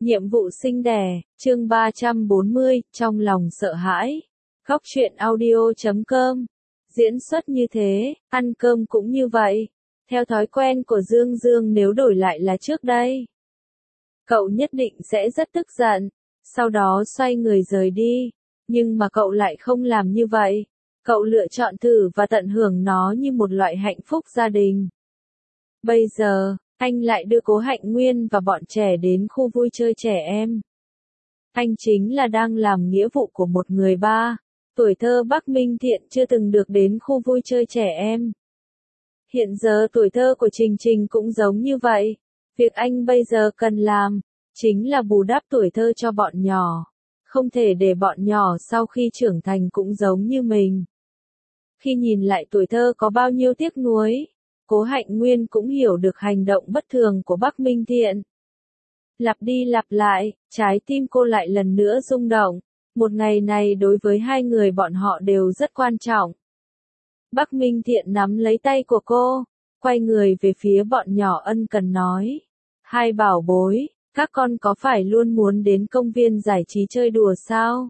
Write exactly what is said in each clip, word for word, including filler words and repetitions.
Nhiệm vụ sinh đẻ, chương ba trăm bốn mươi, trong lòng sợ hãi. Góc truyện audio chấm com. Diễn xuất như thế, ăn cơm cũng như vậy. Theo thói quen của Dương Dương nếu đổi lại là trước đây, cậu nhất định sẽ rất tức giận, sau đó xoay người rời đi. Nhưng mà cậu lại không làm như vậy. Cậu lựa chọn thử và tận hưởng nó như một loại hạnh phúc gia đình. Bây giờ, anh lại đưa Cố Hạnh Nguyên và bọn trẻ đến khu vui chơi trẻ em. Anh chính là đang làm nghĩa vụ của một người ba. Tuổi thơ Bắc Minh Thiện chưa từng được đến khu vui chơi trẻ em. Hiện giờ tuổi thơ của Trình Trình cũng giống như vậy. Việc anh bây giờ cần làm, chính là bù đắp tuổi thơ cho bọn nhỏ. Không thể để bọn nhỏ sau khi trưởng thành cũng giống như mình. Khi nhìn lại tuổi thơ có bao nhiêu tiếc nuối, Cố Hạnh Nguyên cũng hiểu được hành động bất thường của Bắc Minh Thiện. Lặp đi lặp lại, trái tim cô lại lần nữa rung động. Một ngày này đối với hai người bọn họ đều rất quan trọng. Bắc Minh Thiện nắm lấy tay của cô, quay người về phía bọn nhỏ ân cần nói. Hai bảo bối, các con có phải luôn muốn đến công viên giải trí chơi đùa sao?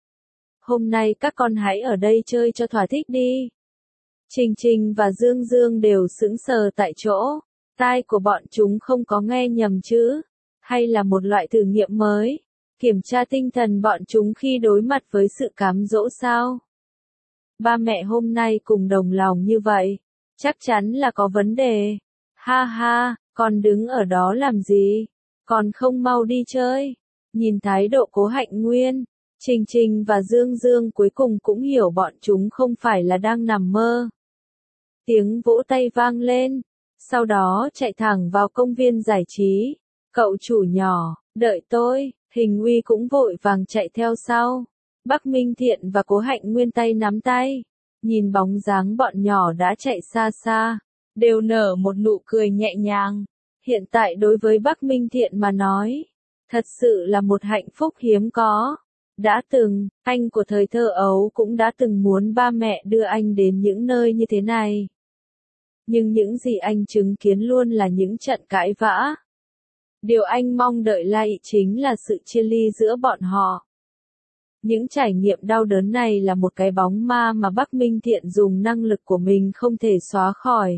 Hôm nay các con hãy ở đây chơi cho thỏa thích đi. Trình Trình và Dương Dương đều sững sờ tại chỗ. Tai của bọn chúng không có nghe nhầm chứ? Hay là một loại thử nghiệm mới? Kiểm tra tinh thần bọn chúng khi đối mặt với sự cám dỗ sao? Ba mẹ hôm nay cùng đồng lòng như vậy, chắc chắn là có vấn đề. Ha ha, con đứng ở đó làm gì? Còn không mau đi chơi. Nhìn thái độ Cố Hạnh Nguyên, Trình Trình và Dương Dương cuối cùng cũng hiểu bọn chúng không phải là đang nằm mơ. Tiếng vỗ tay vang lên, sau đó chạy thẳng vào công viên giải trí. Cậu chủ nhỏ, đợi tôi. Hình Uy cũng vội vàng chạy theo sau. Bắc Minh Thiện và Cố Hạnh Nguyên tay nắm tay, nhìn bóng dáng bọn nhỏ đã chạy xa xa, đều nở một nụ cười nhẹ nhàng. Hiện tại đối với Bắc Minh Thiện mà nói, thật sự là một hạnh phúc hiếm có. Đã từng, anh của thời thơ ấu cũng đã từng muốn ba mẹ đưa anh đến những nơi như thế này. Nhưng những gì anh chứng kiến luôn là những trận cãi vã. Điều anh mong đợi lại chính là sự chia ly giữa bọn họ. Những trải nghiệm đau đớn này là một cái bóng ma mà Bắc Minh Thiện dùng năng lực của mình không thể xóa khỏi.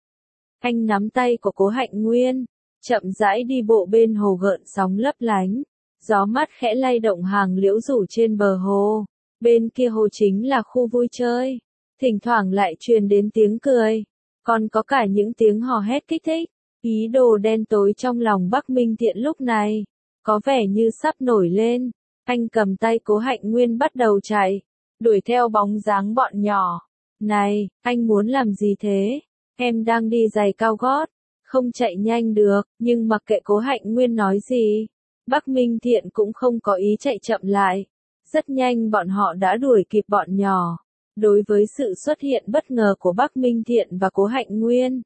Anh nắm tay của Cố Hạnh Nguyên, chậm rãi đi bộ bên hồ gợn sóng lấp lánh. Gió mát khẽ lay động hàng liễu rủ trên bờ hồ. Bên kia hồ chính là khu vui chơi. Thỉnh thoảng lại truyền đến tiếng cười. Còn có cả những tiếng hò hét kích thích. Ý đồ đen tối trong lòng Bắc Minh Thiện lúc này, có vẻ như sắp nổi lên. Anh cầm tay Cố Hạnh Nguyên bắt đầu chạy, đuổi theo bóng dáng bọn nhỏ. Này, anh muốn làm gì thế? Em đang đi giày cao gót, không chạy nhanh được, nhưng mặc kệ Cố Hạnh Nguyên nói gì, Bắc Minh Thiện cũng không có ý chạy chậm lại. Rất nhanh bọn họ đã đuổi kịp bọn nhỏ. Đối với sự xuất hiện bất ngờ của Bắc Minh Thiện và Cố Hạnh Nguyên,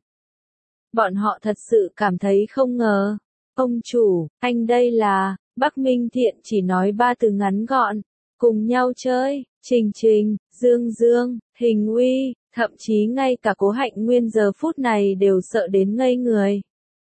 bọn họ thật sự cảm thấy không ngờ. Ông chủ, anh đây là, Bắc Minh Thiện chỉ nói ba từ ngắn gọn, cùng nhau chơi. Trình Trình, Dương Dương, Hình Uy, thậm chí ngay cả Cố Hạnh Nguyên giờ phút này đều sợ đến ngây người.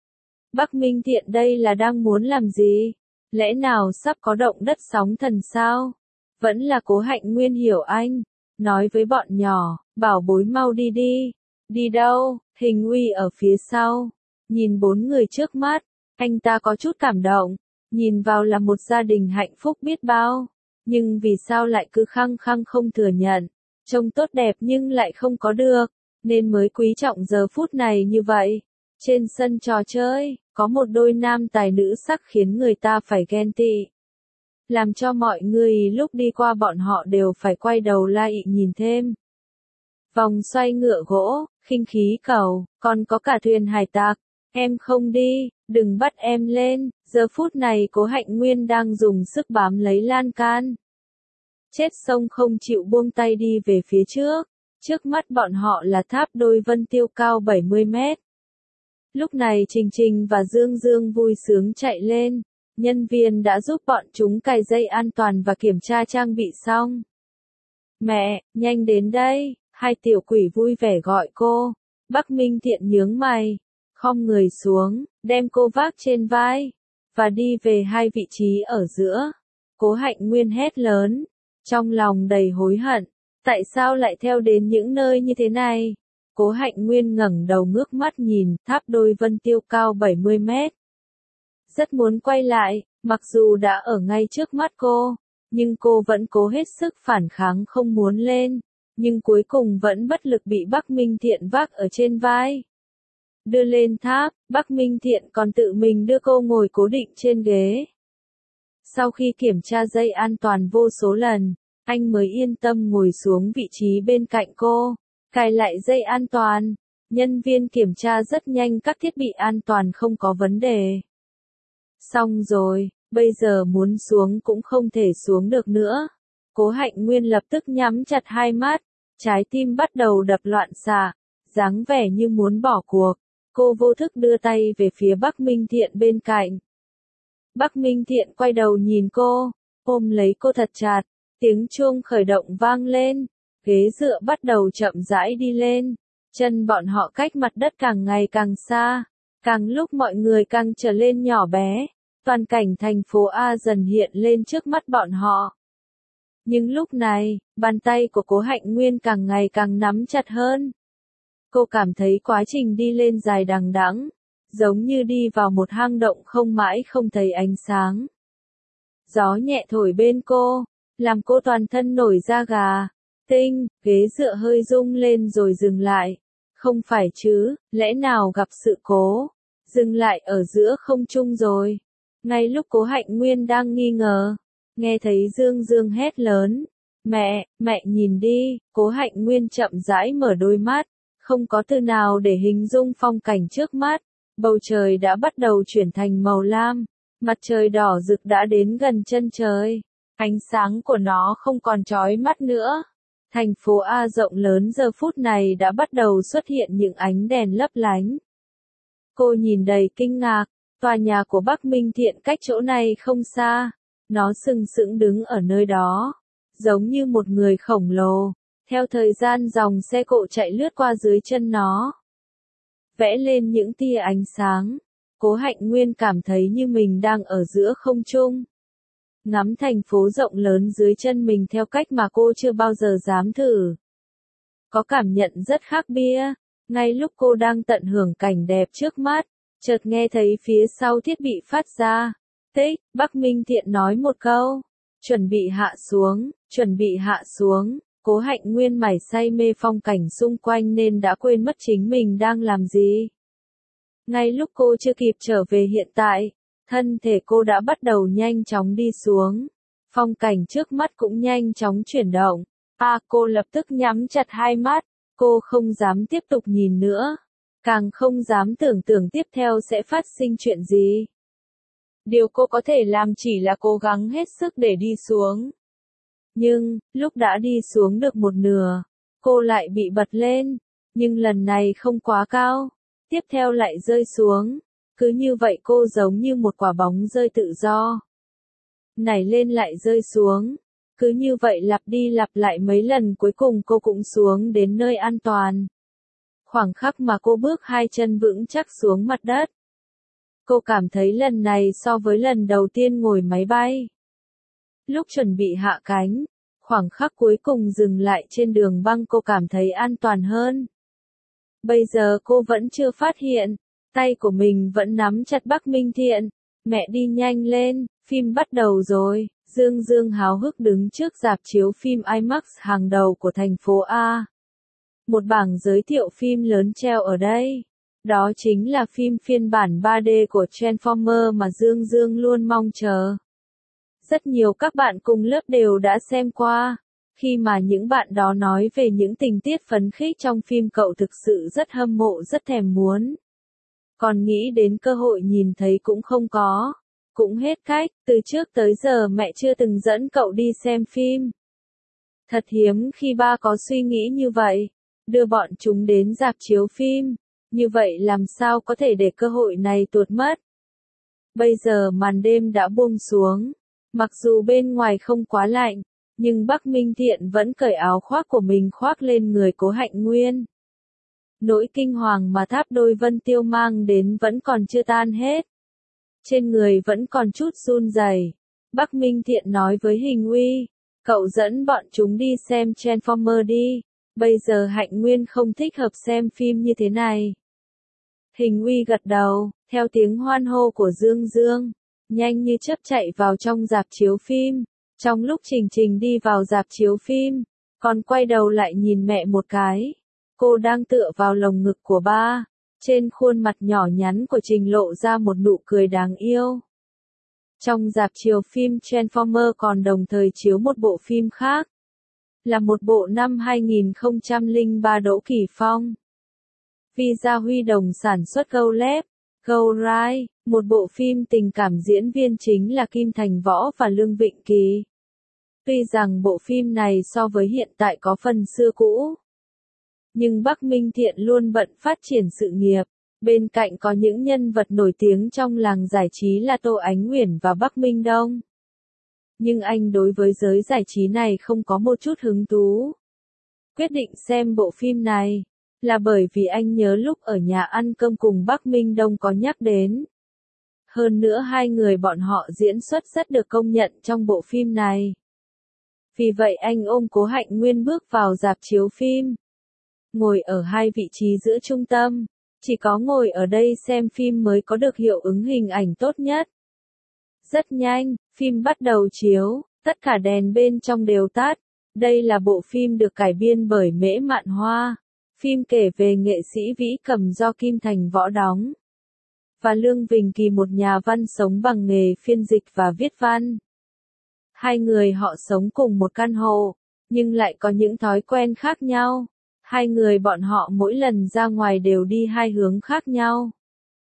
Bắc Minh Thiện đây là đang muốn làm gì? Lẽ nào sắp có động đất sóng thần sao? Vẫn là Cố Hạnh Nguyên hiểu anh, nói với bọn nhỏ, bảo bối mau đi đi. Đi đâu? Hình Uy ở phía sau, nhìn bốn người trước mắt, anh ta có chút cảm động, nhìn vào là một gia đình hạnh phúc biết bao, nhưng vì sao lại cứ khăng khăng không thừa nhận, trông tốt đẹp nhưng lại không có được, nên mới quý trọng giờ phút này như vậy. Trên sân trò chơi, có một đôi nam tài nữ sắc khiến người ta phải ghen tị, làm cho mọi người lúc đi qua bọn họ đều phải quay đầu lại nhìn thêm. Vòng xoay ngựa gỗ, khinh khí cầu, còn có cả thuyền hải tặc. Em không đi, đừng bắt em lên. Giờ phút này Cố Hạnh Nguyên đang dùng sức bám lấy lan can. Chết sông không chịu buông tay đi về phía trước. Trước mắt bọn họ là tháp đôi Vân Tiêu cao bảy mươi mét. Lúc này Trình Trình và Dương Dương vui sướng chạy lên. Nhân viên đã giúp bọn chúng cài dây an toàn và kiểm tra trang bị xong. Mẹ, nhanh đến đây. Hai tiểu quỷ vui vẻ gọi cô. Bắc Minh Thiện nhướng mày, khom người xuống, đem cô vác trên vai. và đi về hai vị trí ở giữa. Cố Hạnh Nguyên hét lớn, trong lòng đầy hối hận, tại sao lại theo đến những nơi như thế này? Cố Hạnh Nguyên ngẩng đầu ngước mắt nhìn tháp đôi vân tiêu cao bảy mươi mét. Rất muốn quay lại, mặc dù đã ở ngay trước mắt cô, nhưng cô vẫn cố hết sức phản kháng không muốn lên, nhưng cuối cùng vẫn bất lực bị Bắc Minh Thiện vác ở trên vai. Đưa lên tháp, Bắc Minh Thiện còn tự mình đưa cô ngồi cố định trên ghế. Sau khi kiểm tra dây an toàn vô số lần, anh mới yên tâm ngồi xuống vị trí bên cạnh cô, cài lại dây an toàn. Nhân viên kiểm tra rất nhanh các thiết bị an toàn không có vấn đề. Xong rồi, bây giờ muốn xuống cũng không thể xuống được nữa. Cố Hạnh Nguyên lập tức nhắm chặt hai mắt, trái tim bắt đầu đập loạn xạ, dáng vẻ như muốn bỏ cuộc. Cô vô thức đưa tay về phía Bắc Minh Thiện bên cạnh. Bắc Minh Thiện quay đầu nhìn cô, ôm lấy cô thật chặt, tiếng chuông khởi động vang lên, ghế dựa bắt đầu chậm rãi đi lên, chân bọn họ cách mặt đất càng ngày càng xa, càng lúc mọi người càng trở lên nhỏ bé, toàn cảnh thành phố A dần hiện lên trước mắt bọn họ. Nhưng lúc này, bàn tay của Cố Hạnh Nguyên càng ngày càng nắm chặt hơn. Cô cảm thấy quá trình đi lên dài đằng đẵng, giống như đi vào một hang động không mãi không thấy ánh sáng. Gió nhẹ thổi bên cô, làm cô toàn thân nổi da gà. Tinh, ghế dựa hơi rung lên rồi dừng lại. Không phải chứ, lẽ nào gặp sự cố? Dừng lại ở giữa không trung rồi. Ngay lúc Cố Hạnh Nguyên đang nghi ngờ, nghe thấy Dương Dương hét lớn. Mẹ, mẹ nhìn đi, Cố Hạnh Nguyên chậm rãi mở đôi mắt, không có từ nào để hình dung phong cảnh trước mắt. Bầu trời đã bắt đầu chuyển thành màu lam, mặt trời đỏ rực đã đến gần chân trời. Ánh sáng của nó không còn chói mắt nữa. Thành phố A rộng lớn giờ phút này đã bắt đầu xuất hiện những ánh đèn lấp lánh. Cô nhìn đầy kinh ngạc, tòa nhà của Bắc Minh Thiện cách chỗ này không xa. Nó sừng sững đứng ở nơi đó, giống như một người khổng lồ. Theo thời gian dòng xe cộ chạy lướt qua dưới chân nó, vẽ lên những tia ánh sáng. Cố Hạnh Nguyên cảm thấy như mình đang ở giữa không trung. Ngắm thành phố rộng lớn dưới chân mình theo cách mà cô chưa bao giờ dám thử. Có cảm nhận rất khác biệt. Ngay lúc cô đang tận hưởng cảnh đẹp trước mắt, chợt nghe thấy phía sau thiết bị phát ra. Tích, Bắc Minh Thiện nói một câu. Chuẩn bị hạ xuống, chuẩn bị hạ xuống. Cố Hạnh Nguyên mải say mê phong cảnh xung quanh nên đã quên mất chính mình đang làm gì. Ngay lúc cô chưa kịp trở về hiện tại, thân thể cô đã bắt đầu nhanh chóng đi xuống. Phong cảnh trước mắt cũng nhanh chóng chuyển động. À, cô lập tức nhắm chặt hai mắt, cô không dám tiếp tục nhìn nữa. Càng không dám tưởng tượng tiếp theo sẽ phát sinh chuyện gì. Điều cô có thể làm chỉ là cố gắng hết sức để đi xuống. Nhưng, lúc đã đi xuống được một nửa, cô lại bị bật lên, nhưng lần này không quá cao, tiếp theo lại rơi xuống, cứ như vậy cô giống như một quả bóng rơi tự do. Nảy lên lại rơi xuống, cứ như vậy lặp đi lặp lại mấy lần cuối cùng cô cũng xuống đến nơi an toàn. Khoảng khắc mà cô bước hai chân vững chắc xuống mặt đất. Cô cảm thấy lần này so với lần đầu tiên ngồi máy bay. Lúc chuẩn bị hạ cánh, khoảng khắc cuối cùng dừng lại trên đường băng cô cảm thấy an toàn hơn. Bây giờ cô vẫn chưa phát hiện, tay của mình vẫn nắm chặt Bắc Minh Thiện. Mẹ đi nhanh lên, phim bắt đầu rồi. Dương Dương háo hức đứng trước rạp chiếu phim IMAX hàng đầu của thành phố A. Một bảng giới thiệu phim lớn treo ở đây. Đó chính là phim phiên bản ba D của Transformer mà Dương Dương luôn mong chờ. Rất nhiều các bạn cùng lớp đều đã xem qua. Khi mà những bạn đó nói về những tình tiết phấn khích trong phim cậu thực sự rất hâm mộ rất thèm muốn. Còn nghĩ đến cơ hội nhìn thấy cũng không có. Cũng hết cách, từ trước tới giờ mẹ chưa từng dẫn cậu đi xem phim. Thật hiếm khi ba có suy nghĩ như vậy, đưa bọn chúng đến rạp chiếu phim, như vậy làm sao có thể để cơ hội này tuột mất. Bây giờ màn đêm đã buông xuống, mặc dù bên ngoài không quá lạnh, nhưng Bắc Minh Thiện vẫn cởi áo khoác của mình khoác lên người Cố Hạnh Nguyên. Nỗi kinh hoàng mà tháp đôi Vân Tiêu mang đến vẫn còn chưa tan hết. trên người vẫn còn chút run rẩy. Bắc Minh Thiện nói với Hình Uy, cậu dẫn bọn chúng đi xem Transformer đi, bây giờ Hạnh Nguyên không thích hợp xem phim như thế này. Hình Uy gật đầu, theo tiếng hoan hô của Dương Dương, nhanh như chớp chạy vào trong rạp chiếu phim. Trong lúc Trình Trình đi vào rạp chiếu phim, còn quay đầu lại nhìn mẹ một cái. Cô đang tựa vào lồng ngực của ba, trên khuôn mặt nhỏ nhắn của Trình lộ ra một nụ cười đáng yêu. Trong rạp chiếu phim Transformer còn đồng thời chiếu một bộ phim khác, là một bộ năm hai nghìn không trăm lẻ ba Đỗ Kỳ Phong. Vì Gia Huy Đồng sản xuất Go Lab, Go Right, một bộ phim tình cảm diễn viên chính là Kim Thành Võ và Lương Vịnh Kỳ. Tuy rằng bộ phim này so với hiện tại có phần xưa cũ, nhưng Bắc Minh Thiện luôn bận phát triển sự nghiệp. Bên cạnh có những nhân vật nổi tiếng trong làng giải trí là Tô Ánh Uyển và Bắc Minh Đông. Nhưng anh đối với giới giải trí này không có một chút hứng thú. Quyết định xem bộ phim này là bởi vì anh nhớ lúc ở nhà ăn cơm cùng Bắc Minh Đông có nhắc đến. Hơn nữa hai người bọn họ diễn xuất rất được công nhận trong bộ phim này. Vì vậy anh ôm Cố Hạnh Nguyên bước vào rạp chiếu phim. Ngồi ở hai vị trí giữa trung tâm, chỉ có ngồi ở đây xem phim mới có được hiệu ứng hình ảnh tốt nhất. Rất nhanh, phim bắt đầu chiếu, tất cả đèn bên trong đều tắt. Đây là bộ phim được cải biên bởi Mễ Mạn Hoa. Phim kể về nghệ sĩ Vĩ Cầm do Kim Thành Võ đóng. Và Lương Vịnh Kỳ một nhà văn sống bằng nghề phiên dịch và viết văn. Hai người họ sống cùng một căn hộ, nhưng lại có những thói quen khác nhau. Hai người bọn họ mỗi lần ra ngoài đều đi hai hướng khác nhau.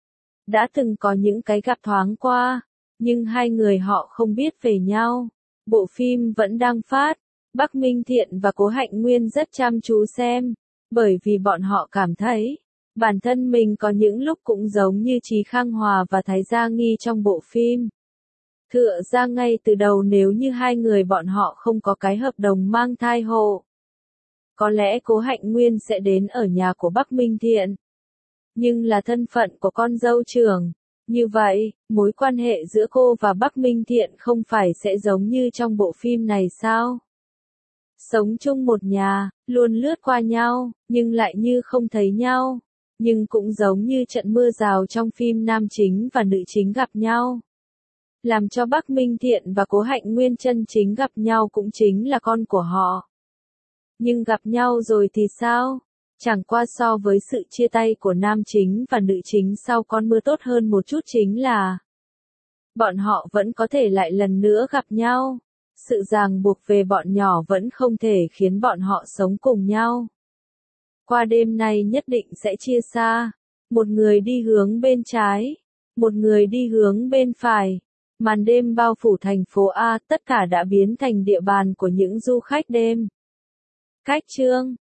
Đã từng có những cái gặp thoáng qua, nhưng hai người họ không biết về nhau. Bộ phim vẫn đang phát, Bắc Minh Thiện và Cố Hạnh Nguyên rất chăm chú xem, bởi vì bọn họ cảm thấy, bản thân mình có những lúc cũng giống như Trí Khang Hòa và Thái Gia Nghi trong bộ phim. Tựa ra ngay từ đầu nếu như hai người bọn họ không có cái hợp đồng mang thai hộ, có lẽ Cố Hạnh Nguyên sẽ đến ở nhà của Bắc Minh Thiện. Nhưng là thân phận của con dâu trưởng. Như vậy, mối quan hệ giữa cô và Bắc Minh Thiện không phải sẽ giống như trong bộ phim này sao? Sống chung một nhà, luôn lướt qua nhau, nhưng lại như không thấy nhau. Nhưng cũng giống như trận mưa rào trong phim nam chính và nữ chính gặp nhau. Làm cho Bắc Minh Thiện và Cố Hạnh Nguyên chân chính gặp nhau cũng chính là con của họ. Nhưng gặp nhau rồi thì sao? Chẳng qua so với sự chia tay của nam chính và nữ chính sau con mưa tốt hơn một chút chính là bọn họ vẫn có thể lại lần nữa gặp nhau. Sự ràng buộc về bọn nhỏ vẫn không thể khiến bọn họ sống cùng nhau. Qua đêm nay nhất định sẽ chia xa. Một người đi hướng bên trái, một người đi hướng bên phải. Màn đêm bao phủ thành phố A, tất cả đã biến thành địa bàn của những du khách đêm. Cách chương